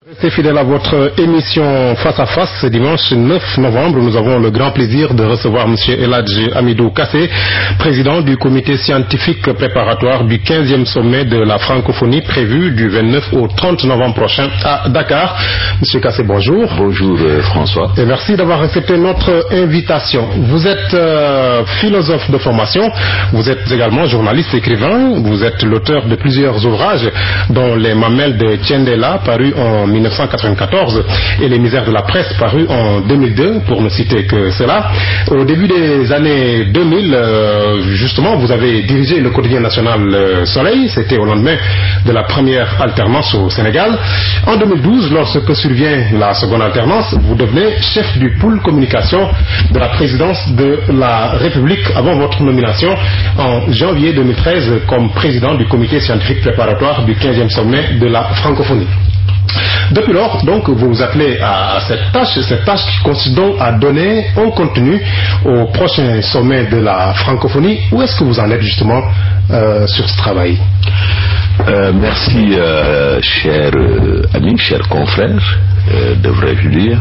Restez fidèle à votre émission Face à Face. Ce dimanche 9 novembre, nous avons le grand plaisir de recevoir M. Eladji Hamidou Kassé, président du comité scientifique préparatoire du 15e sommet de la francophonie prévu du 29 au 30 novembre prochain à Dakar. M. Kassé, bonjour. Bonjour François. Et merci d'avoir accepté notre invitation. Vous êtes philosophe de formation, vous êtes également journaliste, écrivain, vous êtes l'auteur de plusieurs ouvrages dont Les Mamelles de Tiendela, paru en 1994, et Les Misères de la presse, paru en 2002, pour ne citer que cela. Au début des années 2000, justement, vous avez dirigé le quotidien national Soleil. C'était au lendemain de la première alternance au Sénégal. En 2012, lorsque survient la seconde alternance, vous devenez chef du pôle communication de la présidence de la République avant votre nomination en janvier 2013 comme président du comité scientifique préparatoire du 15e sommet de la francophonie. Depuis lors, donc, vous vous appelez à cette tâche qui consiste donc à donner un contenu au prochain sommet de la francophonie. Où est-ce que vous en êtes justement sur ce travail? Merci, chers amis, chers confrères, devrais-je dire.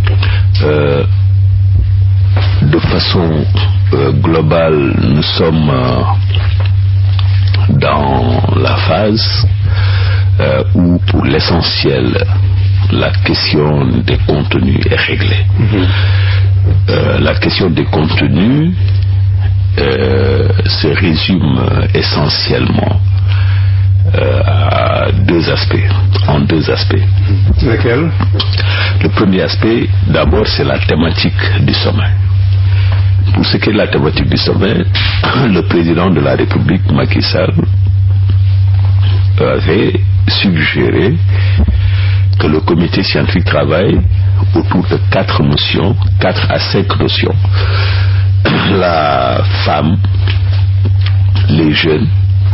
De façon globale, nous sommes dans la phase où, pour l'essentiel, la question des contenus est réglée. La question des contenus se résume essentiellement en deux aspects. Lesquels? Le premier aspect, d'abord, c'est la thématique du sommet. Pour ce qui est de la thématique du sommet, le président de la République, Macky Sall, avait suggéré que le comité scientifique travaille autour de 4 à 5 notions. La femme, les jeunes,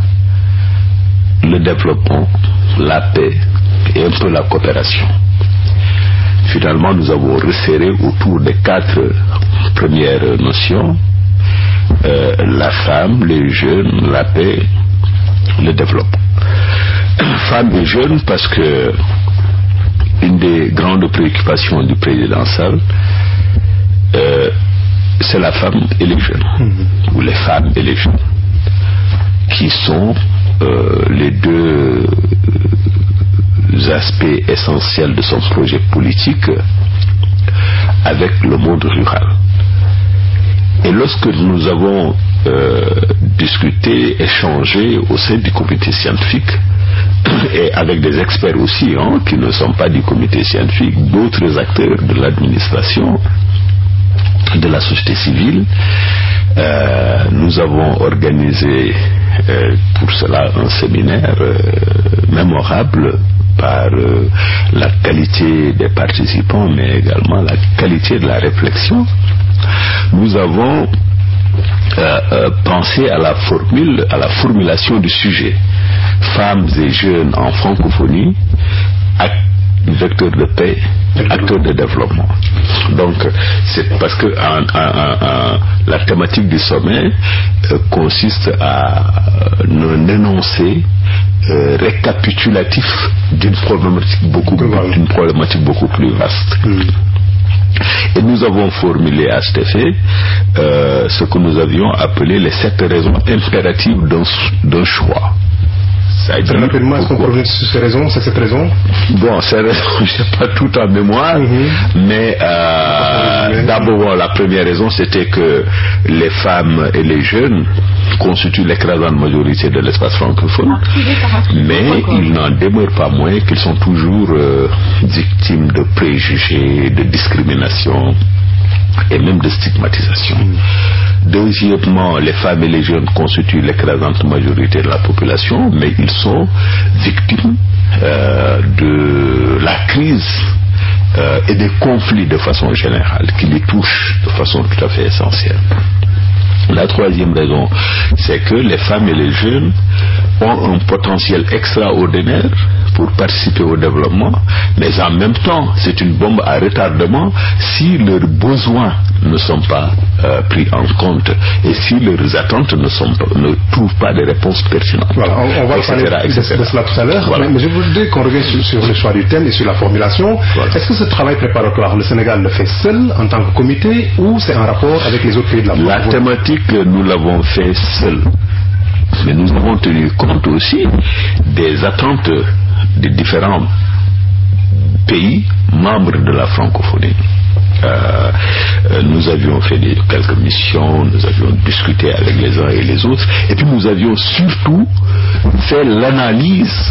le développement, la paix et un peu la coopération. Finalement, nous avons resserré autour des 4 premières notions, la femme, les jeunes, la paix, le développement. Femmes et jeunes, parce que une des grandes préoccupations du président Sall, c'est la femme et les jeunes, ou les femmes et les jeunes, qui sont les deux aspects essentiels de son projet politique avec le monde rural. Et lorsque nous avons discuté, échangé au sein du comité scientifique, et avec des experts aussi, qui ne sont pas du comité scientifique, d'autres acteurs de l'administration, de la société civile, nous avons organisé pour cela un séminaire mémorable par la qualité des participants, mais également la qualité de la réflexion. Nous avons pensé à la formulation du sujet femmes et jeunes en francophonie, vecteur de paix, acteur de développement. Donc c'est parce que la thématique du sommet consiste à un énoncé récapitulatif d'une problématique beaucoup plus vaste. Et nous avons formulé à cet effet ce que nous avions appelé les 7 raisons impératives d'un choix. Très rapidement, est-ce qu'on peut revenir sur ces raisons, c'est cette raison? Bon, ces raisons, je ne sais pas tout en mémoire, mais d'abord, la première raison, c'était que les femmes et les jeunes constituent l'écrasante majorité de l'espace francophone, mais il n'en demeure pas moins qu'ils sont toujours victimes de préjugés, de discrimination et même de stigmatisation. Deuxièmement, les femmes et les jeunes constituent l'écrasante majorité de la population, mais ils sont victimes de la crise et des conflits de façon générale qui les touchent de façon tout à fait essentielle. La troisième raison, c'est que les femmes et les jeunes ont un potentiel extraordinaire pour participer au développement, mais en même temps, c'est une bombe à retardement si leurs besoins ne sont pas pris en compte et si leurs attentes ne trouvent pas des réponses pertinentes. Voilà, on va parler de cela tout à l'heure, voilà. mais je voudrais qu'on revienne sur le choix du thème et sur la formulation. Voilà. Est-ce que ce travail préparatoire, le Sénégal le fait seul en tant que comité ou c'est en rapport avec les autres pays de la La thématique, nous l'avons fait seul. Mais nous avons tenu compte aussi des attentes des différents pays membres de la francophonie. Nous avions fait quelques missions, nous avions discuté avec les uns et les autres, et puis nous avions surtout fait l'analyse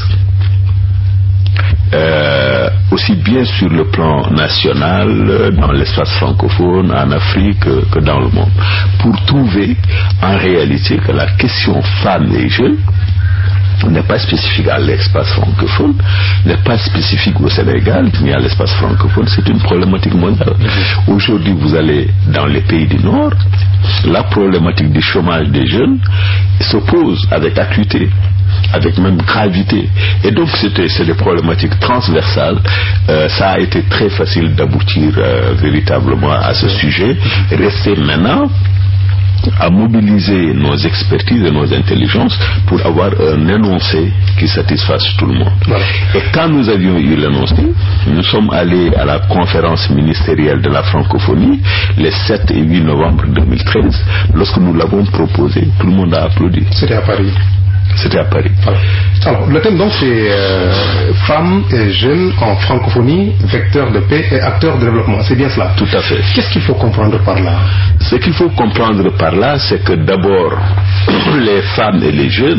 aussi bien sur le plan national, dans l'espace francophone, en Afrique, que dans le monde, pour trouver en réalité que la question femmes et jeunes n'est pas spécifique à l'espace francophone, n'est pas spécifique au Sénégal ni à l'espace francophone, c'est une problématique mondiale. Aujourd'hui, vous allez dans les pays du Nord, la problématique du chômage des jeunes se pose avec acuité, avec même gravité, et donc c'est des problématiques transversales. Ça a été très facile d'aboutir véritablement à ce sujet. Restez maintenant à mobiliser nos expertises et nos intelligences pour avoir un énoncé qui satisfasse tout le monde. Voilà. Et quand nous avions eu l'énoncé, nous sommes allés à la conférence ministérielle de la francophonie les 7 et 8 novembre 2013. Lorsque nous l'avons proposé, tout le monde a applaudi. C'était à Paris. C'était à Paris. Alors, le thème donc c'est femmes et jeunes en francophonie, vecteurs de paix et acteurs de développement. C'est bien cela? Tout à fait. Qu'est-ce qu'il faut comprendre par là? Ce qu'il faut comprendre par là, c'est que d'abord, les femmes et les jeunes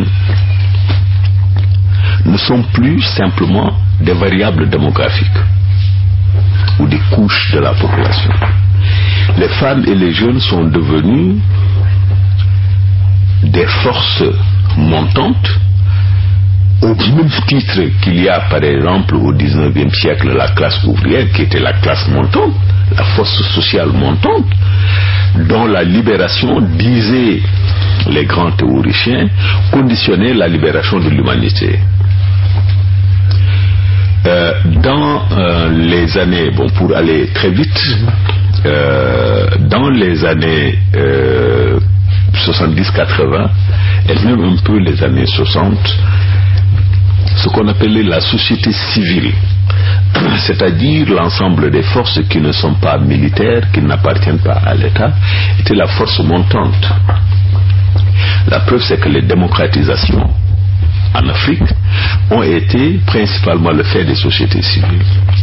ne sont plus simplement des variables démographiques ou des couches de la population. Les femmes et les jeunes sont devenus des forces montantes au même titre qu'il y a par exemple au 19e siècle la classe ouvrière qui était la classe montante, la force sociale montante, dont la libération, disaient les grands théoriciens, conditionnait la libération de l'humanité. Dans les années, pour aller très vite, dans les années 70-80 et même un peu les années 60, ce qu'on appelait la société civile, c'est-à-dire l'ensemble des forces qui ne sont pas militaires, qui n'appartiennent pas à l'État, était la force montante. La preuve, c'est que les démocratisations en Afrique ont été principalement le fait des sociétés civiles.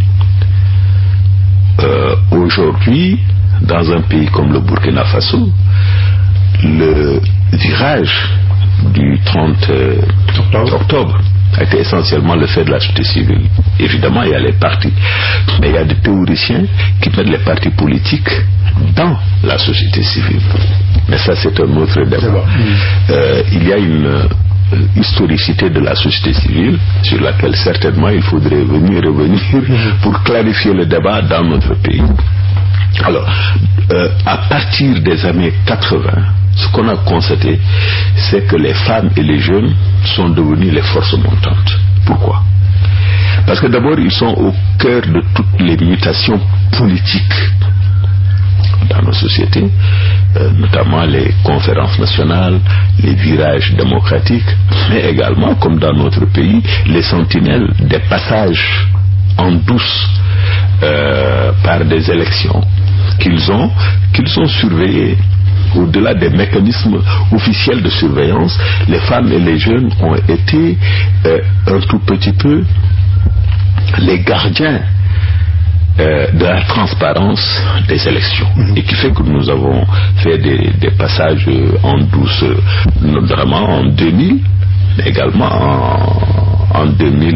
Aujourd'hui, dans un pays comme le Burkina Faso, le virage du 30 octobre a été essentiellement le fait de la société civile. Évidemment, il y a les partis, mais il y a des théoriciens qui mettent les partis politiques dans la société civile. Mais ça, c'est un autre débat. Il y a une historicité de la société civile sur laquelle certainement il faudrait revenir pour clarifier le débat dans notre pays. Alors, à partir des années 80, ce qu'on a constaté, c'est que les femmes et les jeunes sont devenus les forces montantes. Pourquoi? Parce que d'abord, ils sont au cœur de toutes les mutations politiques dans nos sociétés, notamment les conférences nationales, les virages démocratiques, mais également, comme dans notre pays, les sentinelles des passages en douce par des élections qu'ils ont surveillées. Au-delà des mécanismes officiels de surveillance, les femmes et les jeunes ont été un tout petit peu les gardiens de la transparence des élections, et qui fait que nous avons fait des passages en douce, notamment en 2000, mais également en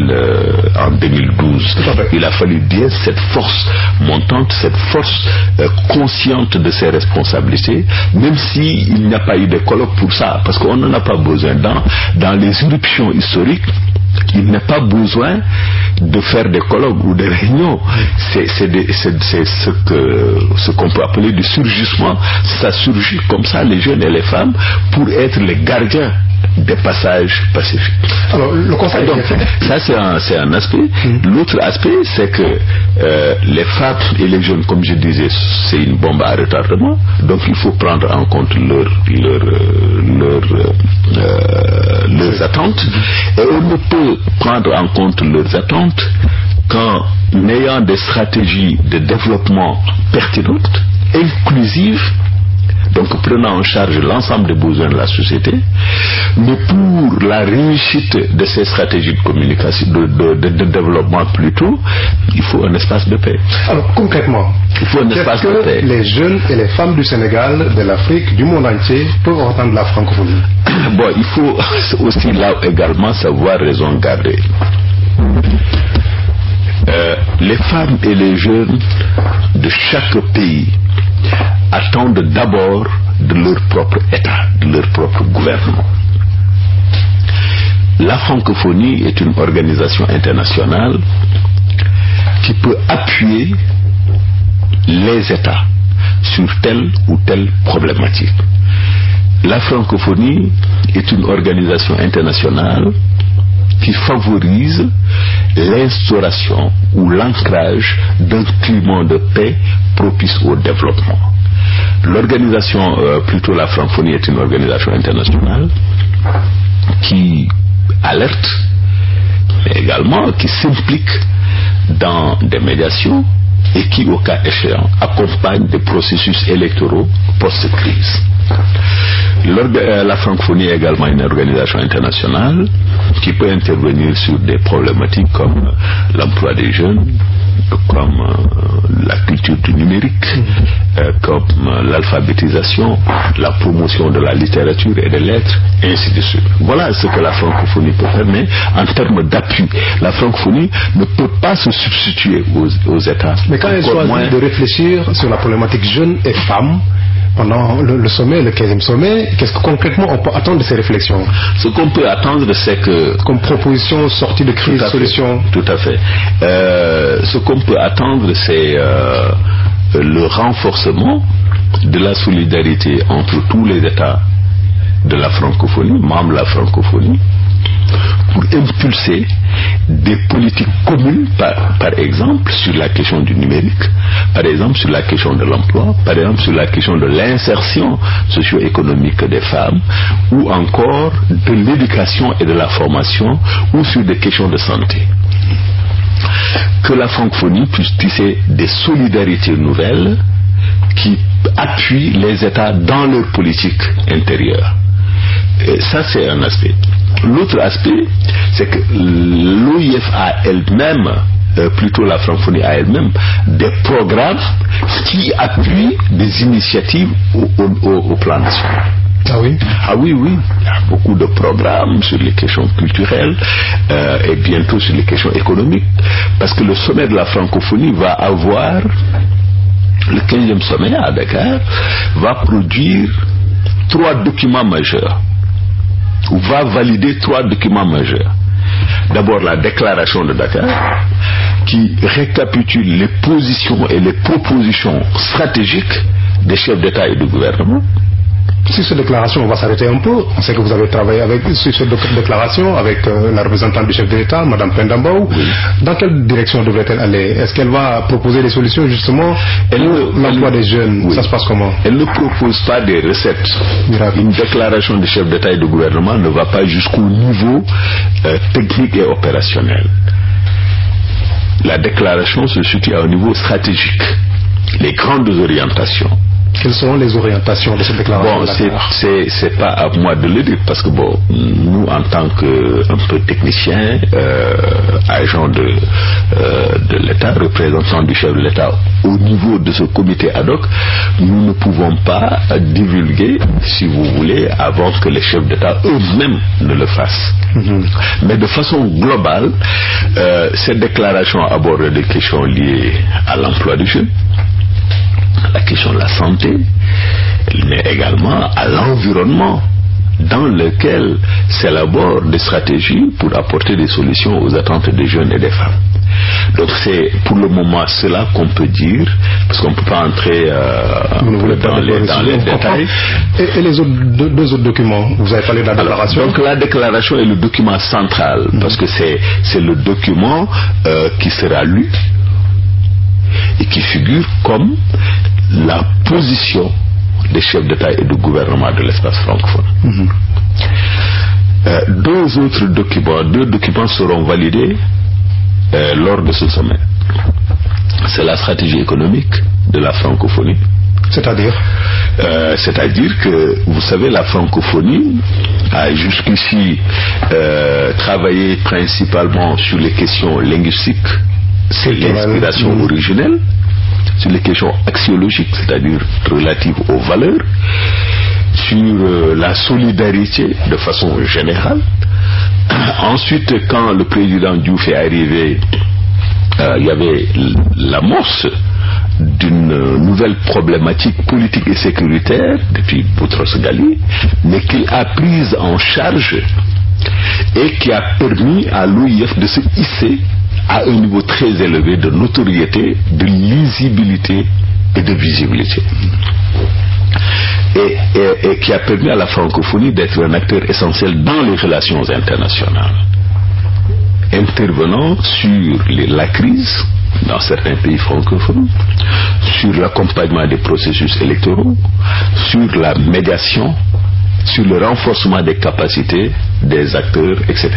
2012. Il a fallu bien cette force montante, cette force consciente de ses responsabilités, même s'il n'y a pas eu de colloque pour ça, parce qu'on n'en a pas besoin. Dans les éruptions historiques, il n'y a pas besoin de faire des colloques ou des réunions. C'est ce qu'on peut appeler du surgissement. Ça surgit comme ça, les jeunes et les femmes, pour être les gardiens des passages pacifiques. Alors, le Conseil... Donc, ça c'est un aspect. L'autre aspect, c'est que les femmes et les jeunes, comme je disais, c'est une bombe à retardement. Donc il faut prendre en compte leurs attentes. Et on ne peut prendre en compte leurs attentes qu'en ayant des stratégies de développement pertinentes, inclusives, donc prenant en charge l'ensemble des besoins de la société, mais pour la réussite de ces stratégies de communication, de développement plutôt, il faut un espace de paix. Alors concrètement, il faut un espace de paix. Les jeunes et les femmes du Sénégal, de l'Afrique, du monde entier peuvent entendre la francophonie? Bon, il faut aussi là également savoir raison garder. Les femmes et les jeunes de chaque pays attendent d'abord de leur propre État, de leur propre gouvernement. La francophonie est une organisation internationale qui peut appuyer les États sur telle ou telle problématique. La francophonie est une organisation internationale qui favorise l'instauration ou l'ancrage d'un climat de paix propice au développement. L'organisation, plutôt la francophonie, est une organisation internationale qui alerte, mais également qui s'implique dans des médiations et qui, au cas échéant, accompagne des processus électoraux post-crise. La francophonie est également une organisation internationale qui peut intervenir sur des problématiques comme l'emploi des jeunes, comme la culture du numérique, comme l'alphabétisation, la promotion de la littérature et des lettres, et ainsi de suite. Voilà ce que la francophonie peut faire, mais en termes d'appui, la francophonie ne peut pas se substituer aux États. Mais quand elle choisit de réfléchir sur la problématique jeunes et femmes, pendant le sommet, le 15e sommet, qu'est-ce que concrètement on peut attendre de ces réflexions? Ce qu'on peut attendre, c'est que... Comme proposition sortie de crise, solution. Tout à fait. Ce qu'on peut attendre, c'est le renforcement de la solidarité entre tous les États de la francophonie, membres de la francophonie, pour impulser des politiques communes, par exemple sur la question du numérique, par exemple sur la question de l'emploi, par exemple sur la question de l'insertion socio-économique des femmes, ou encore de l'éducation et de la formation, ou sur des questions de santé. Que la francophonie puisse tisser des solidarités nouvelles qui appuient les États dans leur politique intérieure. Et ça, c'est un aspect. L'autre aspect, c'est que l'OIF a elle-même, plutôt la francophonie a elle-même, des programmes qui appuient des initiatives au plan national. Ah oui? Ah oui, oui. Il y a beaucoup de programmes sur les questions culturelles et bientôt sur les questions économiques. Parce que le sommet de la francophonie va avoir, le 15e sommet à Dakar, va produire 3 documents majeurs, ou va valider 3 documents majeurs. D'abord la déclaration de Dakar, qui récapitule les positions et les propositions stratégiques des chefs d'État et de gouvernement. Sur cette déclaration, on va s'arrêter un peu. On sait que vous avez travaillé sur cette déclaration avec la représentante du chef de l'État, Mme Pendambou. Oui. Dans quelle direction devrait-elle aller? Est-ce qu'elle va proposer des solutions justement pour l'emploi des jeunes? Oui. Ça se passe comment? Elle ne propose pas des recettes. Une déclaration du chef d'État et de gouvernement ne va pas jusqu'au niveau technique et opérationnel. La déclaration se situe à un niveau stratégique. Les grandes orientations. Quelles sont les orientations de cette déclaration? Bon, c'est pas à moi de le dire, parce que bon, nous en tant que un peu techniciens, agents de l'État, représentants du chef de l'État au niveau de ce comité ad hoc, nous ne pouvons pas divulguer, si vous voulez, avant que les chefs d'État eux-mêmes ne le fassent. Mais de façon globale, cette déclaration aborde des questions liées à l'emploi des jeunes, la question de la santé, mais également à l'environnement dans lequel s'élaborent des stratégies pour apporter des solutions aux attentes des jeunes et des femmes. Donc c'est pour le moment cela qu'on peut dire, parce qu'on ne peut pas entrer dans les détails. Et les deux autres documents, vous avez parlé de la déclaration. Donc la déclaration est le document central, parce que c'est le document qui sera lu et qui figure comme la position des chefs d'État et de gouvernement de l'espace francophone. Deux documents seront validés lors de ce sommet. C'est la stratégie économique de la francophonie. C'est-à-dire que, vous savez, la francophonie a jusqu'ici travaillé principalement sur les questions linguistiques, c'est l'inspiration originelle, sur les questions axiologiques, c'est-à-dire relatives aux valeurs, sur la solidarité de façon générale. Ensuite, quand le président Diouf est arrivé, il y avait l'amorce d'une nouvelle problématique politique et sécuritaire depuis Boutros Ghali, mais qu'il a prise en charge et qui a permis à l'OIF de se hisser à un niveau très élevé de notoriété, de lisibilité et de visibilité. Et qui a permis à la francophonie d'être un acteur essentiel dans les relations internationales, intervenant sur la crise dans certains pays francophones, sur l'accompagnement des processus électoraux, sur la médiation, sur le renforcement des capacités des acteurs, etc.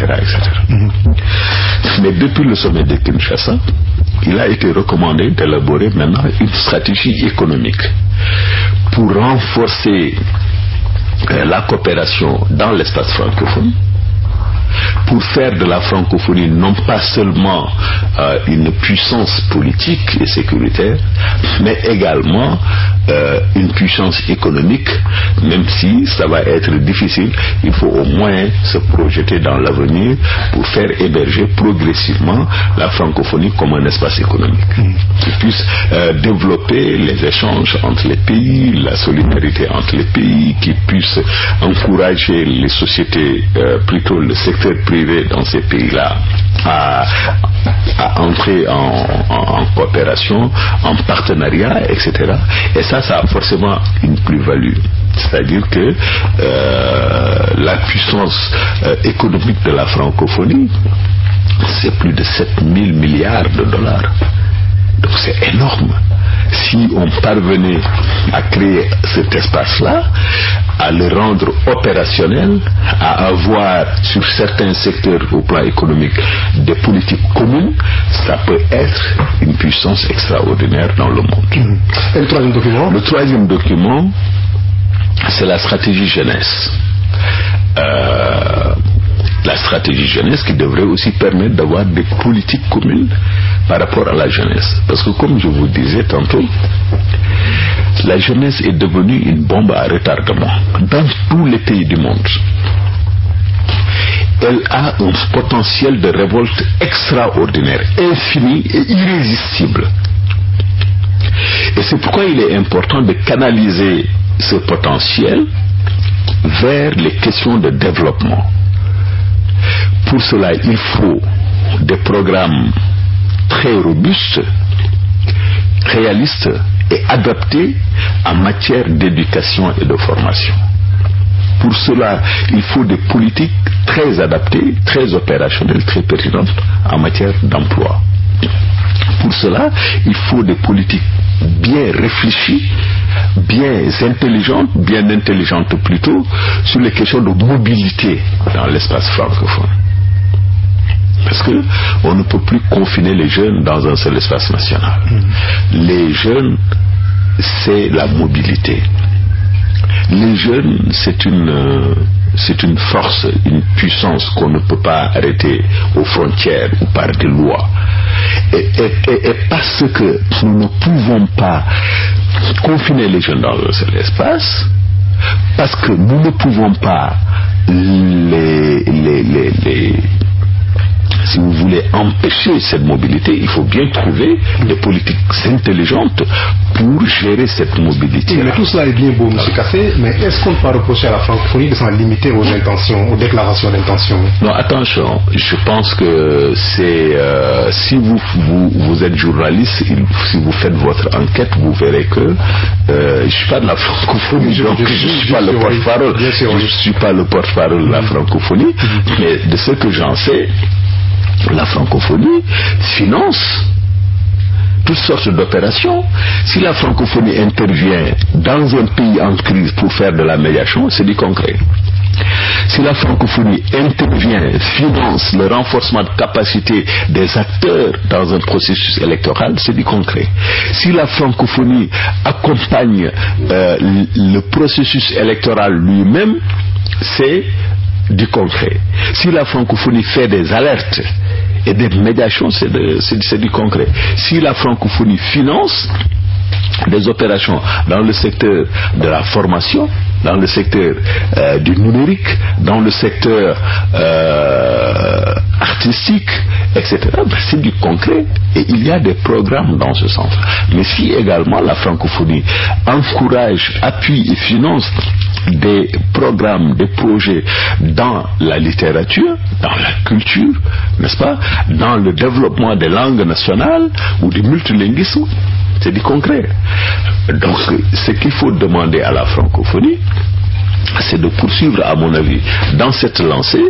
Mais depuis le sommet de Kinshasa, il a été recommandé d'élaborer maintenant une stratégie économique pour renforcer la coopération dans l'espace francophone, pour faire de la francophonie non pas seulement une puissance politique et sécuritaire, mais également une puissance économique. Même si ça va être difficile, il faut au moins se projeter dans l'avenir pour faire émerger progressivement la francophonie comme un espace économique qui puisse développer les échanges entre les pays, la solidarité entre les pays, qui puisse encourager les sociétés, plutôt le secteur privé dans ces pays-là à entrer en coopération, en partenariat, etc. Et ça a forcément une plus-value. C'est-à-dire que la puissance économique de la francophonie, c'est plus de 7 000 milliards de dollars. Donc c'est énorme. Si on parvenait à créer cet espace-là, à le rendre opérationnel, à avoir sur certains secteurs au plan économique des politiques communes, ça peut être une puissance extraordinaire dans le monde. Et le troisième document? Le troisième document, c'est la stratégie jeunesse. La stratégie jeunesse qui devrait aussi permettre d'avoir des politiques communes par rapport à la jeunesse. Parce que comme je vous disais tantôt, la jeunesse est devenue une bombe à retardement dans tous les pays du monde. Elle a un potentiel de révolte extraordinaire, infini et irrésistible. Et c'est pourquoi il est important de canaliser ce potentiel vers les questions de développement. Pour cela, il faut des programmes très robustes, réalistes et adaptés en matière d'éducation et de formation. Pour cela, il faut des politiques très adaptées, très opérationnelles, très pertinentes en matière d'emploi. Pour cela, il faut des politiques bien réfléchies, bien intelligentes plutôt, sur les questions de mobilité dans l'espace francophone. Parce que on ne peut plus confiner les jeunes dans un seul espace national. Les jeunes, c'est la mobilité. Les jeunes, c'est une force, une puissance qu'on ne peut pas arrêter aux frontières ou par des lois. Et parce que nous ne pouvons pas confiner les jeunes dans un seul espace, parce que nous ne pouvons pas si vous voulez empêcher cette mobilité, il faut bien trouver des politiques intelligentes pour gérer cette mobilité. Mais tout cela est bien beau, M. Kassé, mais est-ce qu'on peut reprocher à la francophonie de s'en limiter aux intentions, aux déclarations d'intention? Non, attention, je pense que c'est si vous êtes journaliste, si vous faites votre enquête, vous verrez que je ne suis pas de la francophonie, donc je ne suis pas le porte-parole. Je ne suis pas le porte-parole de la francophonie, mais de ce que j'en sais, la francophonie finance toutes sortes d'opérations. Si la francophonie intervient dans un pays en crise pour faire de la médiation, c'est du concret. Si la francophonie intervient, finance le renforcement de capacité des acteurs dans un processus électoral, c'est du concret. Si la francophonie accompagne le processus électoral lui-même, c'est du concret. Si la francophonie fait des alertes et des médiations, c'est du concret. Si la francophonie finance des opérations dans le secteur de la formation, dans le secteur du numérique, dans le secteur artistique, etc., c'est du concret et il y a des programmes dans ce sens. Mais si également la francophonie encourage, appuie et finance des programmes, des projets dans la littérature, dans la culture, n'est-ce pas, dans le développement des langues nationales ou du multilinguisme, c'est du concret. Donc, ce qu'il faut demander à la francophonie, c'est de poursuivre, à mon avis, dans cette lancée,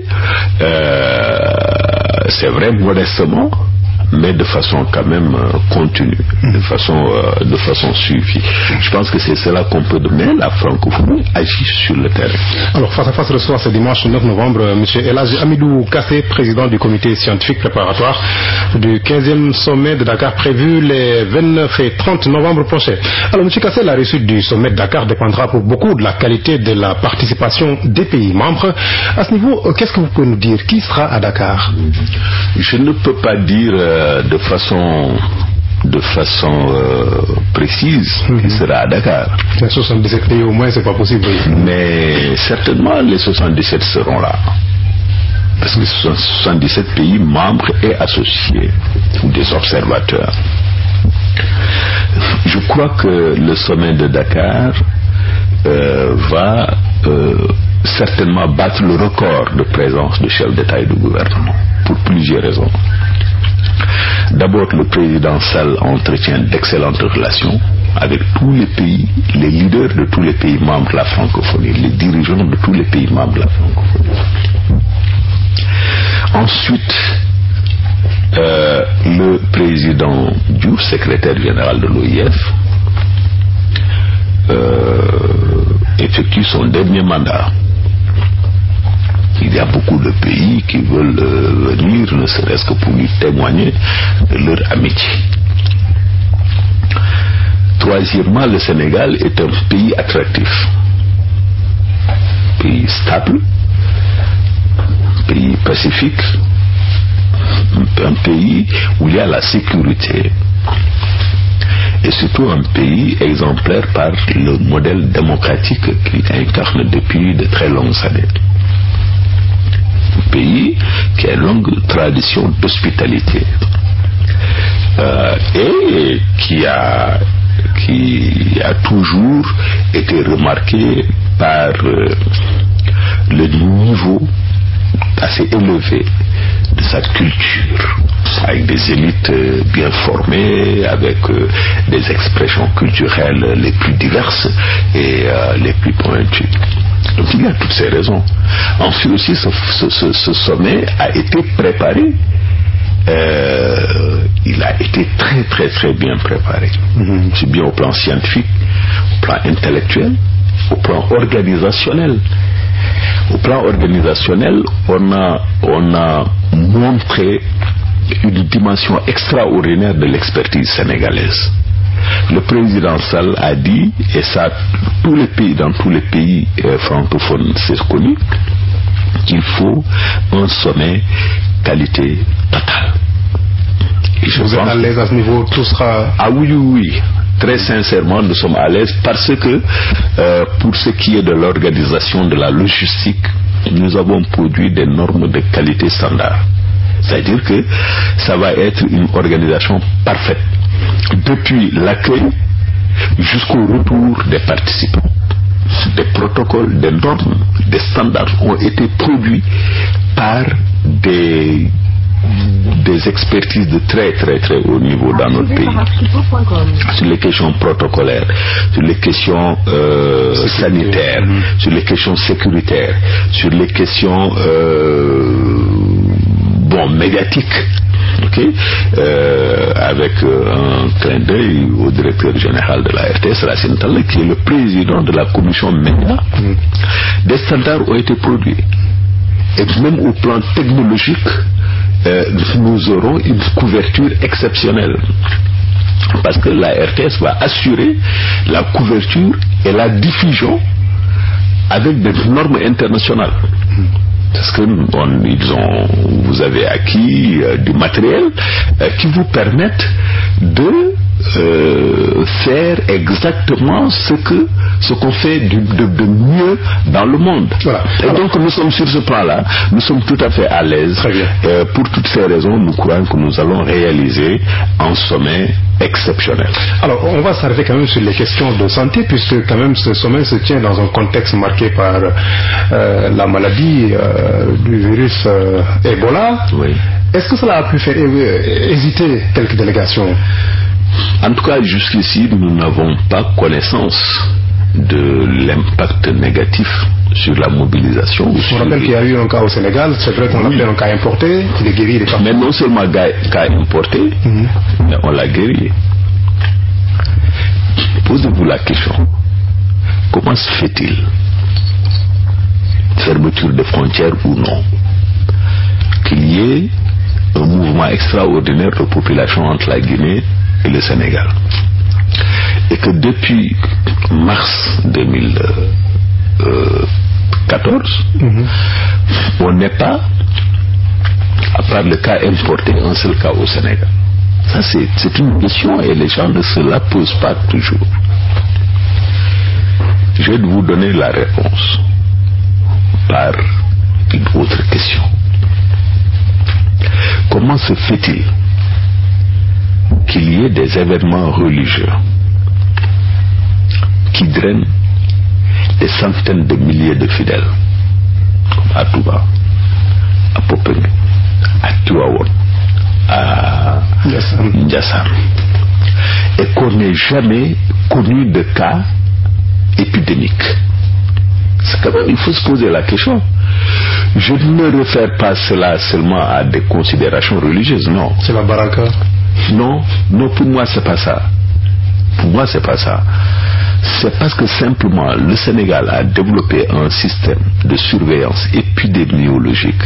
c'est vrai, modestement, mais de façon quand même continue, de façon suivie. Je pense que c'est cela qu'on peut donner. La francophonie agit sur le terrain. Alors, face à face, le soir, ce dimanche 9 novembre, M. Elhadji Amidou Kassé, président du comité scientifique préparatoire du 15e sommet de Dakar, prévu les 29 et 30 novembre prochains. Alors, M. Kassé, la réussite du sommet de Dakar dépendra pour beaucoup de la qualité de la participation des pays membres. À ce niveau, qu'est-ce que vous pouvez nous dire? Qui sera à Dakar? Je ne peux pas dire de façon précise qui sera à Dakar. Les 77 pays au moins, c'est pas possible. Mais certainement les 77 seront là. Parce que ce sont 77 pays membres et associés ou des observateurs. Je crois que le sommet de Dakar va certainement battre le record de présence de chefs d'État et de gouvernement pour plusieurs raisons. D'abord, le président Sall entretient d'excellentes relations avec tous les pays, les leaders de tous les pays membres de la francophonie, les dirigeants de tous les pays membres de la francophonie. Ensuite, le président Diouf, secrétaire général de l'OIF, effectue son dernier mandat. Il y a beaucoup de pays qui veulent venir, ne serait-ce que pour lui témoigner de leur amitié. Troisièmement, le Sénégal est un pays attractif, pays stable, pays pacifique, un pays où il y a la sécurité et surtout un pays exemplaire par le modèle démocratique qu'il incarne depuis de très longues années. Un pays qui a une longue tradition d'hospitalité et qui a toujours été remarqué par le niveau assez élevé de sa culture, avec des élites bien formées, avec des expressions culturelles les plus diverses et les plus pointues. Donc il y a toutes ces raisons. Ensuite aussi, ce sommet a été préparé. Il a été très très très bien préparé. C'est bien au plan scientifique, au plan intellectuel, au plan organisationnel. Au plan organisationnel, on a montré une dimension extraordinaire de l'expertise sénégalaise. Le président Sall a dit, et ça, dans tous les pays francophones, c'est connu, qu'il faut un sommet qualité totale. Et vous êtes à l'aise à ce niveau, tout sera... Ah oui. Très sincèrement, nous sommes à l'aise parce que pour ce qui est de l'organisation de la logistique, nous avons produit des normes de qualité standard. C'est-à-dire que ça va être une organisation parfaite, depuis l'accueil jusqu'au retour des participants. Des protocoles, des normes, des standards ont été produits par des expertises de très très très haut niveau dans notre pays, sur les questions protocolaires, sur les questions sanitaires, sur les questions sécuritaires, sur les questions médiatiques. Okay. Avec un clin d'œil au directeur général de la RTS, Racine Talla, qui est le président de la commission média, des standards ont été produits. Et même au plan technologique, nous aurons une couverture exceptionnelle. Parce que la RTS va assurer la couverture et la diffusion avec des normes internationales. Parce que vous avez acquis du matériel qui vous permettent de faire exactement ce qu'on fait de mieux dans le monde. Voilà. Et donc nous sommes sur ce plan-là, nous sommes tout à fait à l'aise. Pour toutes ces raisons, nous croyons que nous allons réaliser un sommet exceptionnel. Alors, on va s'arrêter quand même sur les questions de santé, puisque quand même ce sommet se tient dans un contexte marqué par la maladie du virus Ebola. Oui. Est-ce que cela a pu faire hésiter quelques délégations? En tout cas, jusqu'ici, nous n'avons pas connaissance de l'impact négatif sur la mobilisation. On rappelle qu'il y a eu un cas au Sénégal, c'est vrai qu'on l'appelle un cas importé, il est guéri, il est parti. Mais non seulement cas importé, mais on l'a guéri. Posez-vous la question, comment se fait-il, fermeture de frontières ou non, qu'il y ait un mouvement extraordinaire de population entre la Guinée et le Sénégal, et que depuis mars 2014 on n'est pas, à part le cas importé, un seul cas au Sénégal. Ça c'est une question et les gens ne se la posent pas toujours. Je vais vous donner la réponse par une autre question. Comment se fait-il qu'il y ait des événements religieux qui drainent des centaines de milliers de fidèles, comme à Touba, à Popenguine, à Tivaouane, à Ndiassane, et qu'on n'ait jamais connu de cas épidémiques? C'est quand même, il faut se poser la question. Je ne réfère pas cela seulement à des considérations religieuses, non. C'est la baraka? Non, pour moi c'est pas ça. Pour moi c'est pas ça. C'est parce que simplement le Sénégal a développé un système de surveillance épidémiologique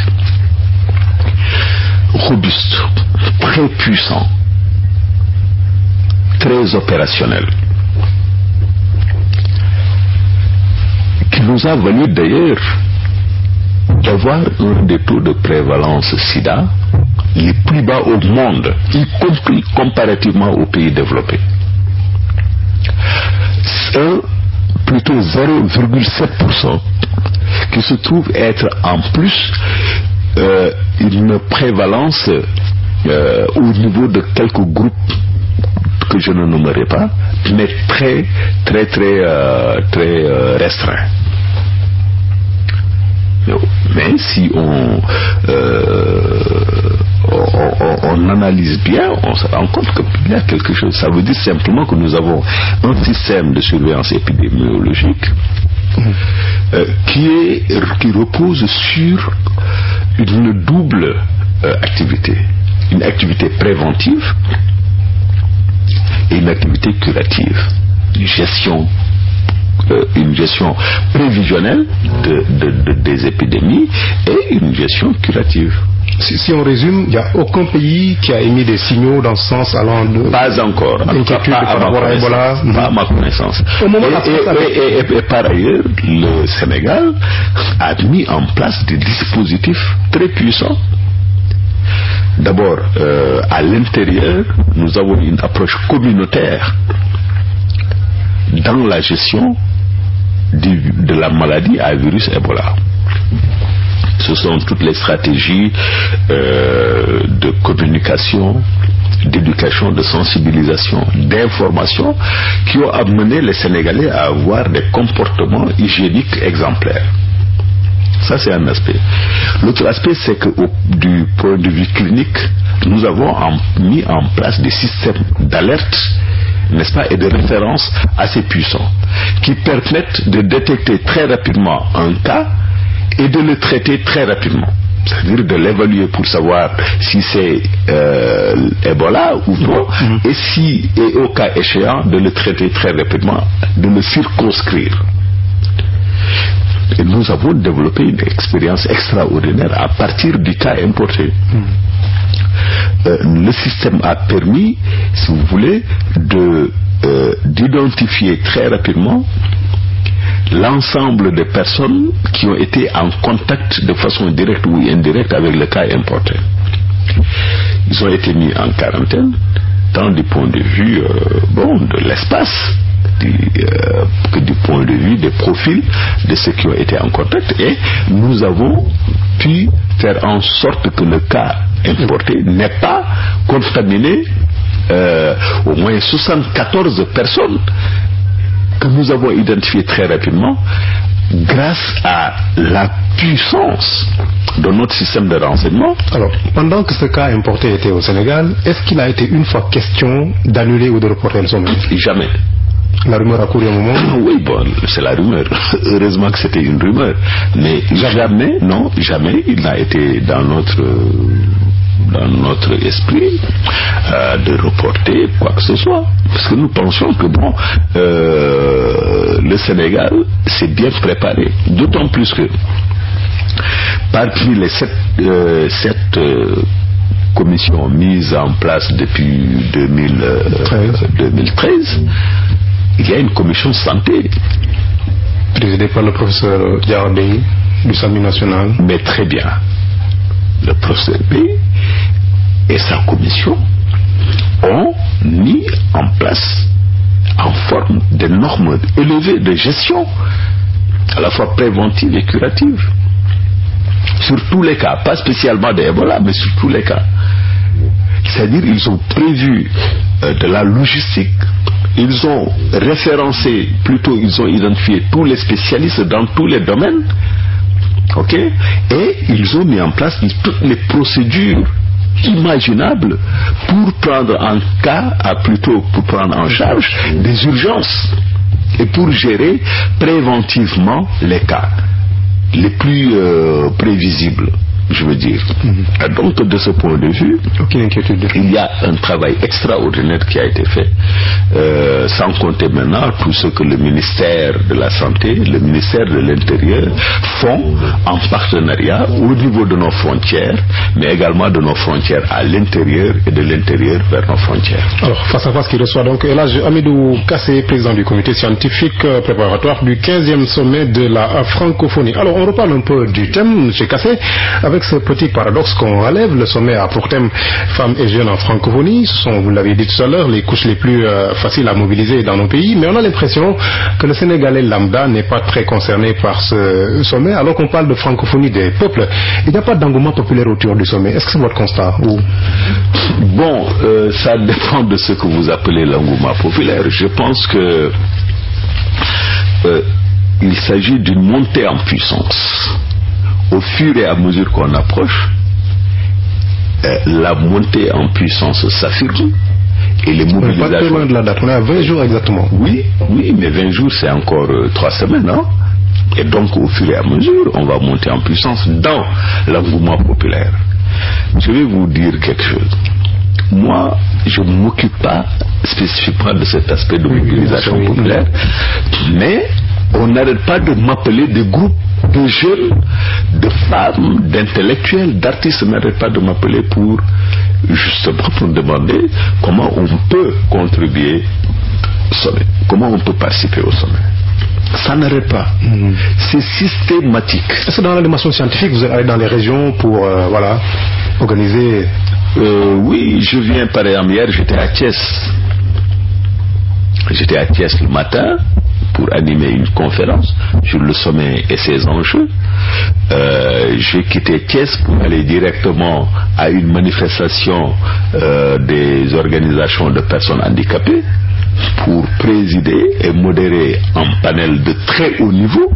robuste, très puissant, très opérationnel, qui nous a valu d'ailleurs d'avoir un des taux de prévalence sida les plus bas au monde, y compris comparativement aux pays développés. Plutôt 0,7%, qui se trouve être en plus une prévalence au niveau de quelques groupes que je ne nommerai pas, mais très restreint. Mais si on analyse bien, on se rend compte qu'il y a quelque chose. Ça veut dire simplement que nous avons un système de surveillance épidémiologique qui repose sur une double activité. Une activité préventive et une activité curative. Une gestion prévisionnelle des épidémies et une gestion curative. Si on résume, il n'y a aucun pays qui a émis des signaux dans ce sens allant de... Pas encore. Pas à ma connaissance. Et par ailleurs, le Sénégal a mis en place des dispositifs très puissants. D'abord, à l'intérieur, nous avons une approche communautaire dans la gestion de la maladie à virus Ebola. Ce sont toutes les stratégies de communication, d'éducation, de sensibilisation, d'information qui ont amené les Sénégalais à avoir des comportements hygiéniques exemplaires. Ça, c'est un aspect. L'autre aspect, c'est que du point de vue clinique, nous avons mis en place des systèmes d'alerte, n'est-ce pas, et de référence assez puissants, qui permettent de détecter très rapidement un cas et de le traiter très rapidement. C'est-à-dire de l'évaluer pour savoir si c'est Ebola ou non, et au cas échéant, de le traiter très rapidement, de le circonscrire. Et nous avons développé une expérience extraordinaire à partir du cas importé. Le système a permis, si vous voulez, d'identifier très rapidement l'ensemble des personnes qui ont été en contact de façon directe ou indirecte avec le cas importé. Ils ont été mis en quarantaine, tant du point de vue de l'espace, que du point de vue des profils de ceux qui ont été en contact, et nous avons pu faire en sorte que le cas importé n'ait pas contaminé au moins 74 personnes que nous avons identifiées très rapidement grâce à la puissance de notre système de renseignement. Alors, pendant que ce cas importé était au Sénégal, est-ce qu'il a été une fois question d'annuler ou de reporter le sommet? Jamais. La rumeur a couru un moment? Oui, bon, c'est la rumeur. Heureusement que c'était une rumeur. Mais jamais, non, jamais il n'a été dans notre esprit de reporter quoi que ce soit. Parce que nous pensions que le Sénégal s'est bien préparé. D'autant plus que parmi les sept commissions mises en place depuis 2013, il y a une commission santé présidée par le professeur Diawandé du SAMU national. Mais très bien. Le professeur B et sa commission ont mis en place, en forme de normes élevées de gestion, à la fois préventive et curative, sur tous les cas, pas spécialement d'Ebola, mais sur tous les cas. C'est-à-dire ils ont prévu de la logistique, ils ont référencé, plutôt ils ont identifié tous les spécialistes dans tous les domaines, ok, et ils ont mis en place toutes les procédures imaginables pour prendre pour prendre en charge des urgences et pour gérer préventivement les cas les plus prévisibles, je veux dire. Donc de ce point de vue, aucune inquiétude. Il y a un travail extraordinaire qui a été fait, sans compter maintenant tout ce que le ministère de la Santé, le ministère de l'Intérieur font en partenariat au niveau de nos frontières, mais également de nos frontières à l'intérieur et de l'intérieur vers nos frontières. Alors, face à face qui reçoit donc Elhadji Hamidou Kassé, président du comité scientifique préparatoire du 15e sommet de la francophonie. Alors, on reparle un peu du thème, M. Kassé, avec ce petit paradoxe qu'on relève. Le sommet a pour thème femmes et jeunes en francophonie. Ce sont, vous l'avez dit tout à l'heure, les couches les plus faciles à mobiliser dans nos pays. Mais on a l'impression que le Sénégalais lambda n'est pas très concerné par ce sommet, alors qu'on parle de francophonie des peuples. Il n'y a pas d'engouement populaire autour du sommet. Est-ce que c'est votre constat ou... Bon, ça dépend de ce que vous appelez l'engouement populaire. Je pense que il s'agit d'une montée en puissance. Au fur et à mesure qu'on approche, la montée en puissance s'affirme et les mobilisations... On n'est pas très loin de la date, on est à 20 jours exactement. Oui, mais 20 jours c'est encore 3 semaines, hein? Et donc au fur et à mesure, on va monter en puissance dans l'engouement populaire. Je vais vous dire quelque chose. Moi, je ne m'occupe pas spécifiquement de cet aspect de mobilisation populaire, mais on n'arrête pas de m'appeler des groupes de jeunes, de femmes, d'intellectuels, d'artistes, n'arrêtent pas de m'appeler pour justement demander comment on peut contribuer au sommet, comment on peut participer au sommet. Ça n'arrête pas. C'est systématique. Est-ce que dans l'animation scientifique, vous allez dans les régions pour organiser... Oui, je viens par exemple hier, j'étais à Thiès. J'étais à Thiès le matin pour animer une conférence sur le sommet et ses enjeux. J'ai quitté Thiès pour aller directement à une manifestation des organisations de personnes handicapées pour présider et modérer un panel de très haut niveau.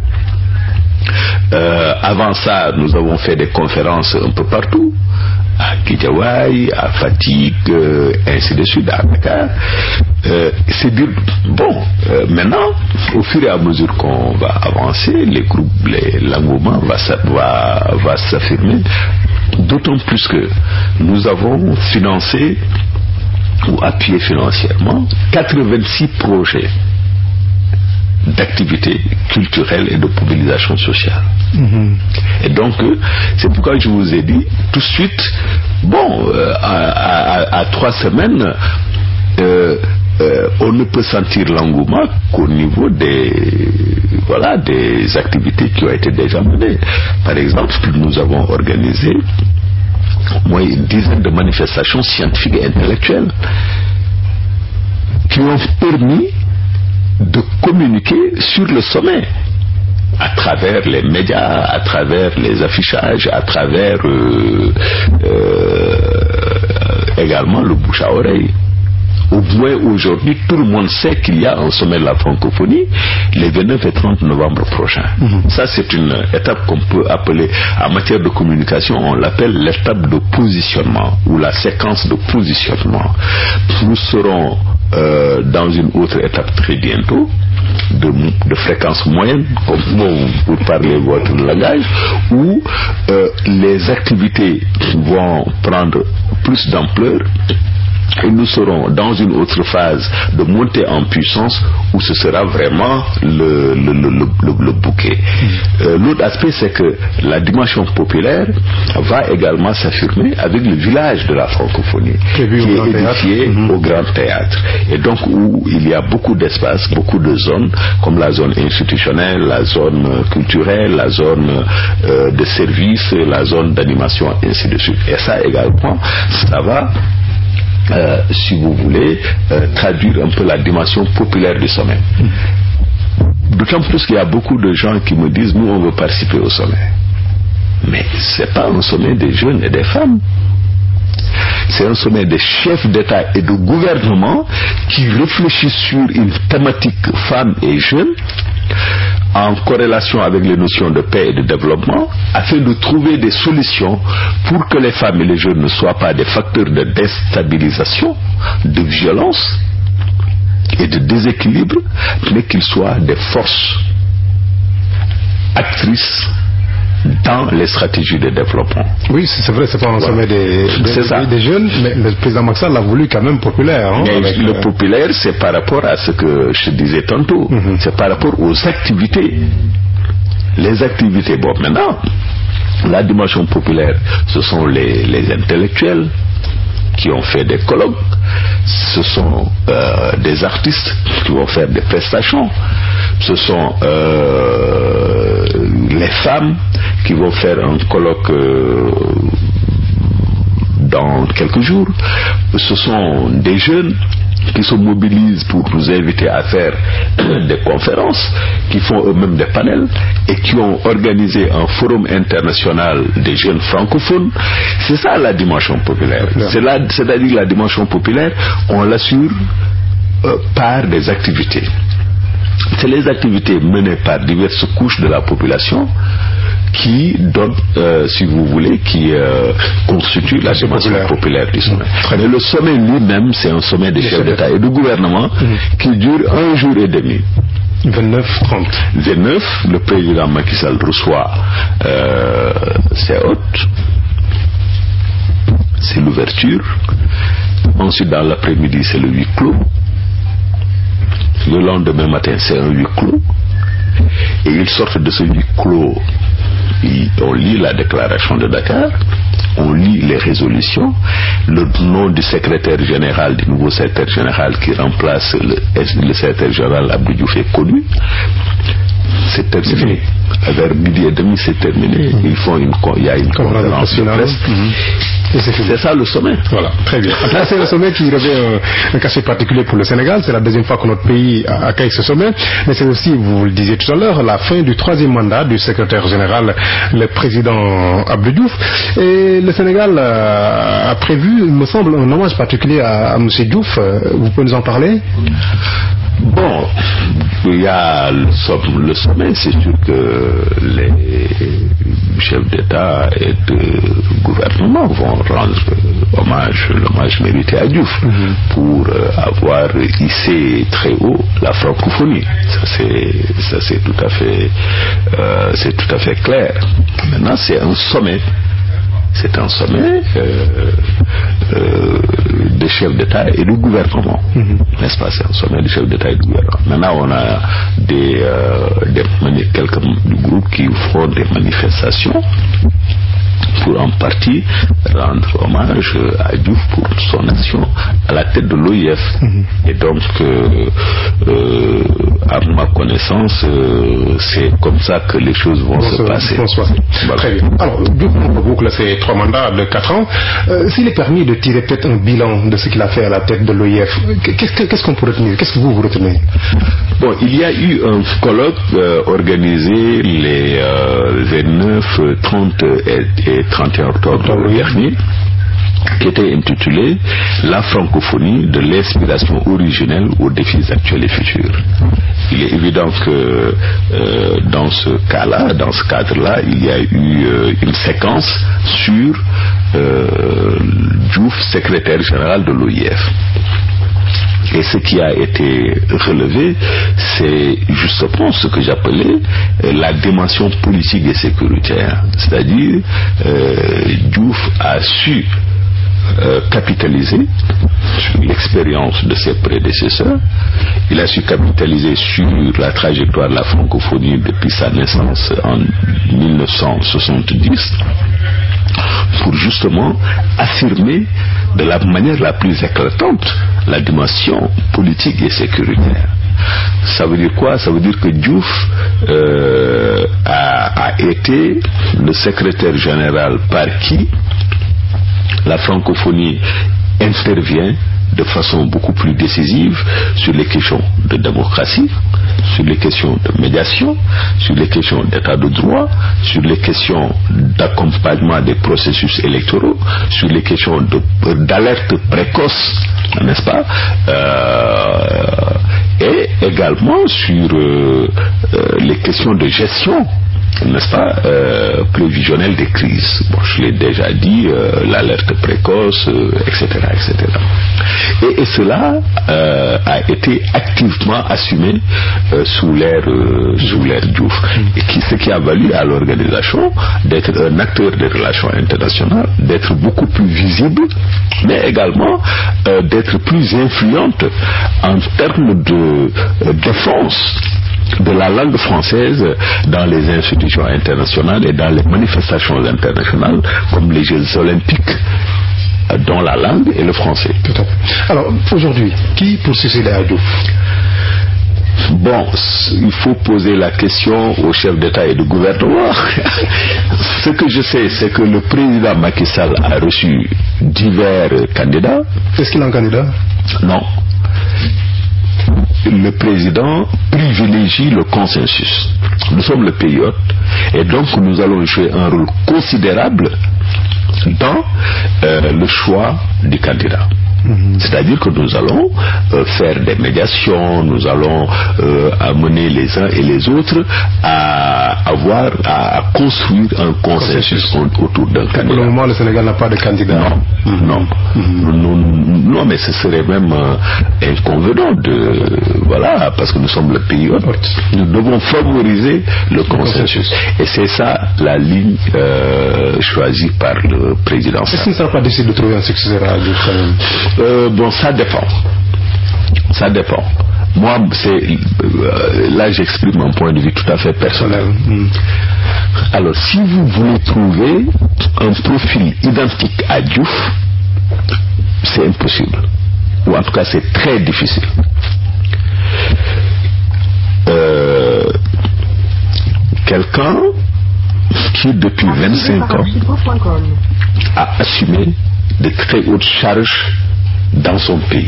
Avant ça, nous avons fait des conférences un peu partout, à Guédiawaye, à Fatick, ainsi de suite, à Dakar. C'est dire, bon, maintenant, au fur et à mesure qu'on va avancer, l'engouement va s'affirmer, d'autant plus que nous avons financé ou appuyé financièrement 86 projets d'activités culturelles et de mobilisation sociale. Et donc, c'est pourquoi je vous ai dit tout de suite, bon, à 3 semaines, on ne peut sentir l'engouement qu'au niveau des activités qui ont été déjà menées. Par exemple, nous avons organisé au moins une dizaine de manifestations scientifiques et intellectuelles qui ont permis de communiquer sur le sommet à travers les médias, à travers les affichages, à travers également le bouche à oreille. Au moins aujourd'hui, tout le monde sait qu'il y a un sommet de la francophonie les 29 et 30 novembre prochains. Ça, c'est une étape qu'on peut appeler, en matière de communication, on l'appelle l'étape de positionnement ou la séquence de positionnement. Nous serons dans une autre étape très bientôt, de fréquence moyenne, comme vous parlez votre langage, où les activités vont prendre plus d'ampleur. Et nous serons dans une autre phase de montée en puissance où ce sera vraiment le bouquet. L'autre aspect, c'est que la dimension populaire va également s'affirmer avec le village de la francophonie qui est édifié au Grand Théâtre. Et donc où il y a beaucoup d'espace, beaucoup de zones, comme la zone institutionnelle, la zone culturelle, la zone de service, la zone d'animation, ainsi de suite. Et ça également, ça va si vous voulez, traduire un peu la dimension populaire du sommet. D'autant plus qu'il y a beaucoup de gens qui me disent, nous on veut participer au sommet. Mais ce n'est pas un sommet des jeunes et des femmes. C'est un sommet des chefs d'État et de gouvernement qui réfléchissent sur une thématique femmes et jeunes en corrélation avec les notions de paix et de développement, afin de trouver des solutions pour que les femmes et les jeunes ne soient pas des facteurs de déstabilisation, de violence et de déséquilibre, mais qu'ils soient des forces actrices dans les stratégies de développement. Oui, c'est vrai, c'est pas un sommet des jeunes, mais le président Macky Sall l'a voulu quand même populaire. Hein, mais le populaire, c'est par rapport à ce que je disais tantôt, c'est par rapport aux activités. Les activités, bon, maintenant, la dimension populaire, ce sont les intellectuels qui ont fait des colloques, ce sont des artistes qui vont faire des prestations, ce sont les femmes qui vont faire un colloque dans quelques jours, ce sont des jeunes qui se mobilisent pour nous inviter à faire des conférences, qui font eux-mêmes des panels et qui ont organisé un forum international des jeunes francophones. C'est ça la dimension populaire. C'est-à-dire la dimension populaire, on l'assure par des activités. C'est les activités menées par diverses couches de la population qui donnent, si vous voulez, qui constituent la dimension populaire du sommet. Mais le sommet lui-même, c'est un sommet des chefs d'État et de gouvernement qui dure 1 jour et demi. 29-30. 29, le président Macky Sall reçoit ses hôtes. C'est l'ouverture. Ensuite, dans l'après-midi, c'est le huis clos. Le lendemain matin, c'est un huis clos. Et ils sortent de ce huis clos. On lit la déclaration de Dakar, on lit les résolutions, le nom du secrétaire général, du nouveau secrétaire général qui remplace le secrétaire général Abdou Diouf est connu. C'est terminé. Vers midi et demi, c'est terminé. Il y a une conférence de presse. C'est ça le sommet. Voilà, très bien. Là, c'est le sommet qui revêt un cachet particulier pour le Sénégal. C'est la deuxième fois que notre pays accueille ce sommet. Mais c'est aussi, vous le disiez tout à l'heure, la fin du troisième mandat du secrétaire général, le président Abdou Diouf. Et le Sénégal a prévu, il me semble, un hommage particulier à M. Diouf. Vous pouvez nous en parler? Bon, il y a le sommet, c'est sûr que les chefs d'État et de gouvernement vont rendre l'hommage mérité à Diouf pour avoir hissé très haut la francophonie. Ça c'est tout à fait clair. Maintenant, c'est un sommet. C'est un sommet des chefs d'État et de gouvernement, n'est-ce pas? C'est un sommet des chefs d'État et de gouvernement. Maintenant, on a quelques groupes qui font des manifestations pour en partie rendre hommage à Diouf pour son action à la tête de l'OIF. Et donc, à ma connaissance, c'est comme ça que les choses vont se passer. Voilà. Très bien. Alors, Diouf boucle ces 3 mandats de 4 ans. S'il est permis de tirer peut-être un bilan de ce qu'il a fait à la tête de l'OIF, qu'est-ce qu'on peut retenir? Qu'est-ce que vous retenez? Bon, il y a eu un colloque organisé les 29, 30 et 31 octobre dernier, qui était intitulé « La francophonie de l'inspiration originelle aux défis actuels et futurs ». Il est évident que dans ce cas-là, dans ce cadre-là, il y a eu une séquence sur Diouf, secrétaire général de l'OIF. Et ce qui a été relevé, c'est justement ce que j'appelais la dimension politique et sécuritaire. C'est-à-dire, Diouf a su capitaliser sur l'expérience de ses prédécesseurs. Il a su capitaliser sur la trajectoire de la francophonie depuis sa naissance en 1970 pour justement affirmer de la manière la plus éclatante la dimension politique et sécuritaire. Ça veut dire quoi? Ça veut dire que Diouf a été le secrétaire général par qui la francophonie intervient de façon beaucoup plus décisive sur les questions de démocratie, sur les questions de médiation, sur les questions d'état de droit, sur les questions d'accompagnement des processus électoraux, sur les questions d'alerte précoce, n'est-ce pas, et également sur les questions de gestion, n'est-ce pas, prévisionnelle des crises. Bon, je l'ai déjà dit, l'alerte précoce, etc., etc. Et cela a été activement assumé sous l'ère Diouf, et ce qui a valu à l'organisation d'être un acteur des relations internationales, d'être beaucoup plus visible, mais également d'être plus influente en termes de défense de la langue française dans les institutions internationales et dans les manifestations internationales comme les Jeux olympiques, dont la langue est le français. Tout à fait. Alors, aujourd'hui, qui pour succéder à Diouf? Bon, il faut poser la question aux chefs d'État et de gouvernement. Ce que je sais, c'est que le président Macky Sall a reçu divers candidats. Est-ce qu'il est un candidat? Non. Le président privilégie le consensus. Nous sommes le pays hôte et donc nous allons jouer un rôle considérable dans le choix du candidat. C'est-à-dire que nous allons faire des médiations, nous allons amener les uns et les autres à construire un consensus autour d'un candidat. Pour le moment, le Sénégal n'a pas de candidat. Non, mais ce serait même inconvénient voilà, parce que nous sommes le pays hôte. Nous devons favoriser le consensus. Et c'est ça la ligne choisie par le président. Est-ce qu'il ne sera pas difficile de trouver un successeur à Diouf quand même? Bon, ça dépend. Ça dépend. Moi, là, j'exprime un point de vue tout à fait personnel. Alors, si vous voulez trouver un profil identique à Diouf, c'est impossible. Ou en tout cas, c'est très difficile. Quelqu'un qui depuis 25 ans a assumé de très hautes charges dans son pays.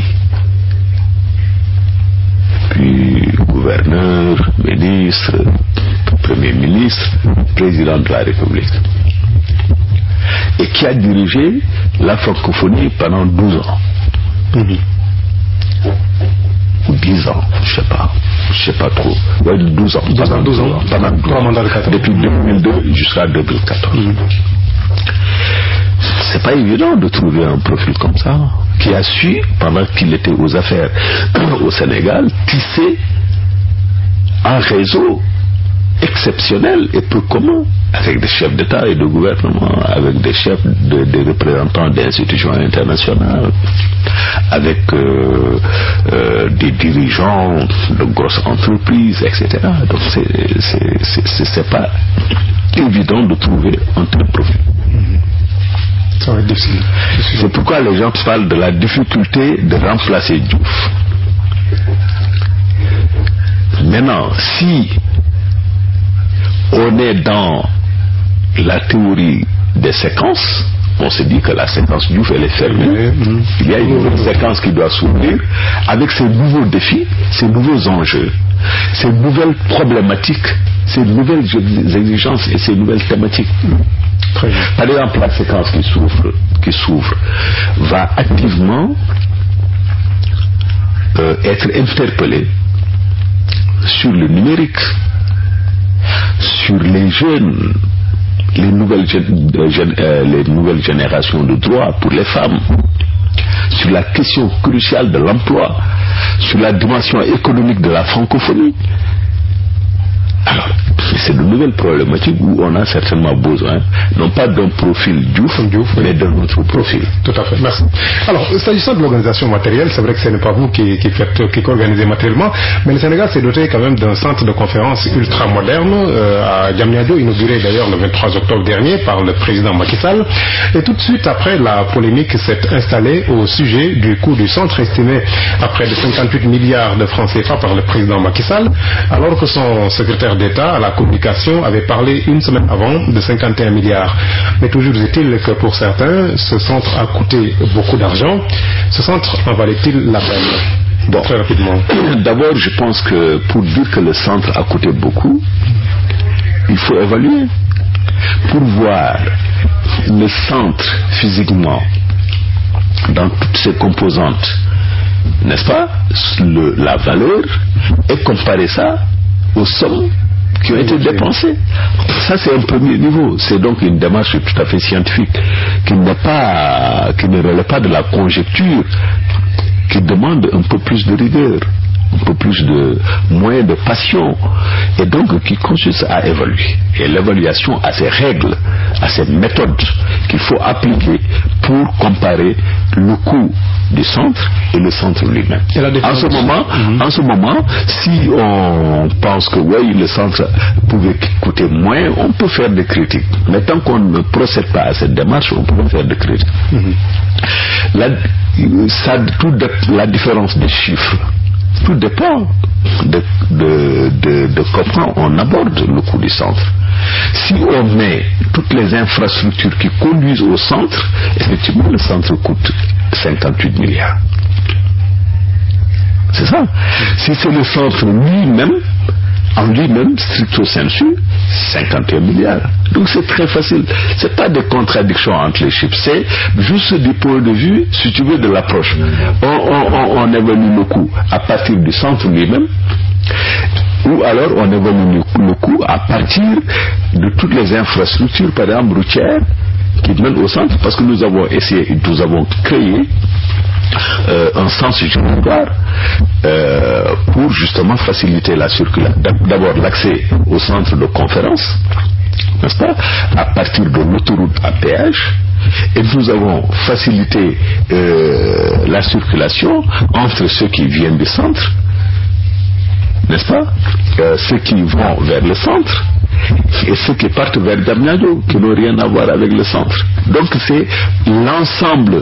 Puis gouverneur, ministre, premier ministre, président de la République. Et qui a dirigé la francophonie pendant 12 ans. Ou 10 ans, je sais pas trop. Ouais, 12 ans. Pendant 12 ans. Depuis 2002 jusqu'à 2014. C'est pas évident de trouver un profil comme ça, qui a su, pendant qu'il était aux affaires au Sénégal, tisser un réseau exceptionnel et peu commun, avec des chefs d'État et de gouvernement, avec des chefs, des représentants d'institutions internationales, avec des dirigeants de grosses entreprises, etc. Donc c'est pas évident de trouver un tel profil. Ça va être difficile. C'est pourquoi les gens parlent de la difficulté de remplacer Diouf. Maintenant, si on est dans la théorie des séquences, on se dit que la séquence Diouf elle est fermée. Il y a une nouvelle séquence qui doit s'ouvrir avec ces nouveaux défis, ces nouveaux enjeux, ces nouvelles problématiques, ces nouvelles exigences et ces nouvelles thématiques. Par exemple, la séquence qui s'ouvre va activement être interpellée sur le numérique, sur les jeunes, les nouvelles générations de droits pour les femmes, sur la question cruciale de l'emploi, sur la dimension économique de la francophonie. Alors, c'est de nouvelles problématiques où on a certainement besoin, non pas d'un profil Diouf, mais d'un autre profil. Tout à fait, merci. Alors, s'agissant de l'organisation matérielle, c'est vrai que ce n'est pas vous qui organisez matériellement, mais le Sénégal s'est doté quand même d'un centre de conférence ultra moderne à Diamniadio, inauguré d'ailleurs le 23 octobre dernier par le président Macky Sall. Et tout de suite après, la polémique s'est installée au sujet du coût du centre estimé à près de 58 milliards de francs CFA par le président Macky Sall, alors que son secrétaire d'État à la communication avait parlé une semaine avant de 51 milliards. Mais toujours est-il que pour certains, ce centre a coûté beaucoup d'argent. Ce centre en valait-il la peine? Bon, très rapidement. D'abord, je pense que pour dire que le centre a coûté beaucoup, il faut évaluer. Pour voir le centre physiquement dans toutes ses composantes, n'est-ce pas, la valeur, et comparer ça aux sommes qui ont été dépensées. Ça, c'est un premier niveau. C'est donc une démarche tout à fait scientifique qui ne relève pas de la conjecture, qui demande un peu plus de rigueur, un peu plus de moyens de passion, et donc qui consiste à évaluer. Et l'évaluation a ses règles, a ses méthodes qu'il faut appliquer pour comparer le coût du centre et le centre lui-même. En ce moment, si on pense que oui, le centre pouvait coûter moins, on peut faire des critiques. Mais tant qu'on ne procède pas à cette démarche, on peut faire des critiques. La différence des chiffres, tout dépend de comment on aborde le coût du centre. Si on met toutes les infrastructures qui conduisent au centre, effectivement le centre coûte 58 milliards. C'est ça. Si c'est le centre en lui-même, stricto sensu, 51 milliards. Donc c'est très facile. C'est pas des contradictions entre les chiffres. C'est juste du point de vue, si tu veux, de l'approche. On évalue le coût à partir du centre lui-même, ou alors on évalue le coût à partir de toutes les infrastructures, par exemple routières, qui mènent au centre, parce que nous avons créé un sens giratoire pour justement faciliter la circulation. D'abord l'accès au centre de conférence, n'est-ce pas, à partir de l'autoroute à péage, et nous avons facilité la circulation entre ceux qui viennent du centre, n'est-ce pas, ceux qui vont vers le centre, et ceux qui partent vers Diamniadio, qui n'ont rien à voir avec le centre. Donc c'est l'ensemble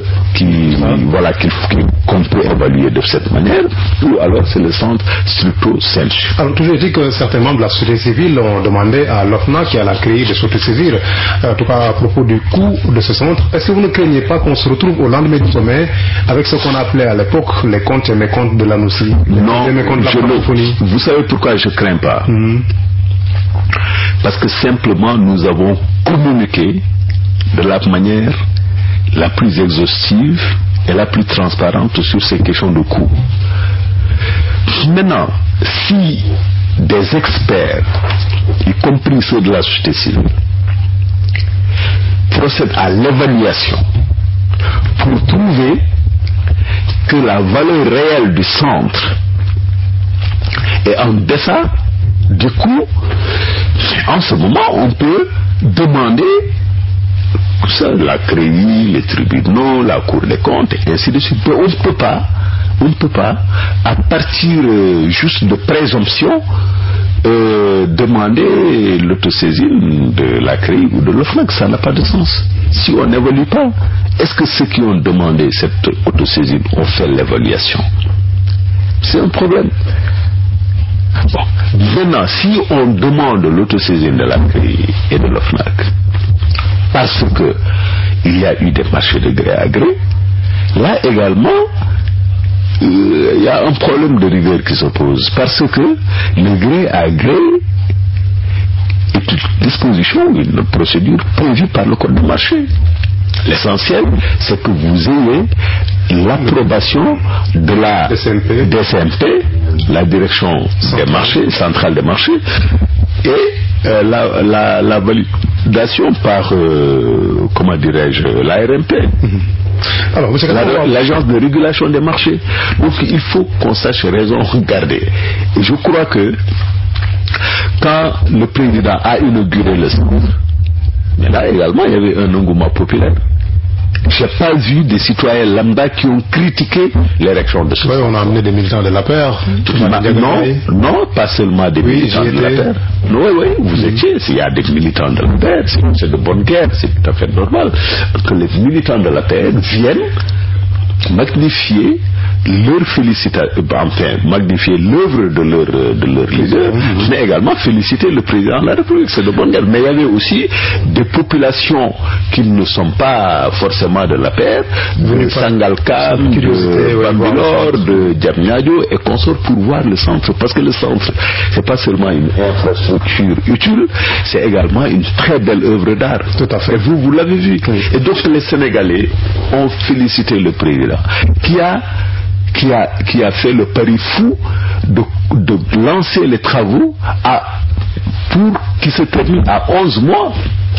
qu'on peut évaluer de cette manière, ou alors c'est le centre stricto sensu. Alors toujours dit que certains membres de la société civile ont demandé à l'OFNA qui a la CREI de s'autosaisir, en tout cas à propos du coût de ce centre. Est-ce que vous ne craignez pas qu'on se retrouve au lendemain du sommet avec ce qu'on appelait à l'époque les comptes et mécomptes de l'ANOCI? Non, vous savez pourquoi je ne crains pas? Parce que simplement nous avons communiqué de la manière la plus exhaustive et la plus transparente sur ces questions de coût. Maintenant, si des experts, y compris ceux de la société civile, procèdent à l'évaluation pour trouver que la valeur réelle du centre est en deçà du coût, en ce moment on peut demander ça, la CREI, les tribunaux, la Cour des comptes, et ainsi de suite. On ne peut pas, à partir juste de présomption, demander l'autosaisine de la CREI ou de l'OFNAC. Ça n'a pas de sens. Si on n'évalue pas, est-ce que ceux qui ont demandé cette autosaisine ont fait l'évaluation? C'est un problème. Bon. Maintenant, si on demande l'autosaisine de la CREI et de l'OFNAC, parce que il y a eu des marchés de gré à gré, là également il y a un problème de rigueur qui se pose, parce que le gré à gré est une disposition, une procédure prévue par le code du marché. L'essentiel, c'est que vous ayez l'approbation de la DCMP, la direction des marchés, centrale des marchés, et la validation par, comment dirais-je, l'ARMP. Alors, l'agence de régulation des marchés. Donc il faut qu'on sache raison garder. Et je crois que quand le président a inauguré le centre, mais là également il y avait un engouement populaire. Je n'ai pas vu des citoyens lambda qui ont critiqué l'érection de ce centre. On a amené des militants de l'APR. Non, pas seulement des militants de l'APR. Oui, vous étiez. S'il y a des militants de l'APR, c'est de bonne guerre, c'est tout à fait normal que les militants de l'APR viennent magnifier leur félicitation, enfin magnifier l'œuvre de leur leader, mais également féliciter le président de la République. C'est de bonne guerre. Mais il y avait aussi des populations qui ne sont pas forcément de la paix, de Sangalkam, de Bambilor, de Diamniadio et consorts, pour voir le centre. Parce que le centre, c'est pas seulement une infrastructure utile, c'est également une très belle œuvre d'art. Tout à fait. Et vous l'avez vu. Et donc les Sénégalais ont félicité le président qui a fait le pari fou de lancer les travaux pour qu'ils se terminent à 11 mois.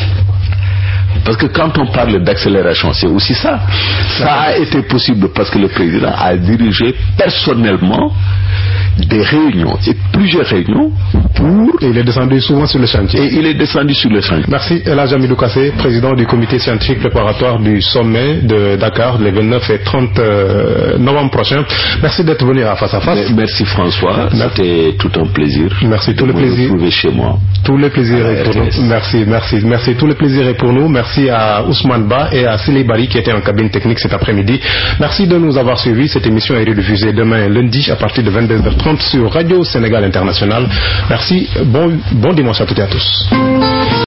Parce que quand on parle d'accélération, c'est aussi ça. Ça a été possible parce que le président a dirigé personnellement des réunions, et plusieurs réunions et il est descendu souvent sur le chantier. Merci Elhadji Hamidou Kassé, président du comité scientifique préparatoire du sommet de Dakar les 29 et 30 novembre prochains. Merci d'être venu à Face à Face. Merci François, c'était tout un plaisir. Merci, tout le plaisir. Vous chez moi. Tout le plaisir est pour nous. Merci, tout le plaisir est pour nous. Merci à Ousmane Ba et à Sili Bari qui étaient en cabine technique cet après-midi. Merci de nous avoir suivis. Cette émission est rediffusée demain lundi à partir de 22h30 sur Radio Sénégal International. Merci, bon dimanche à toutes et à tous.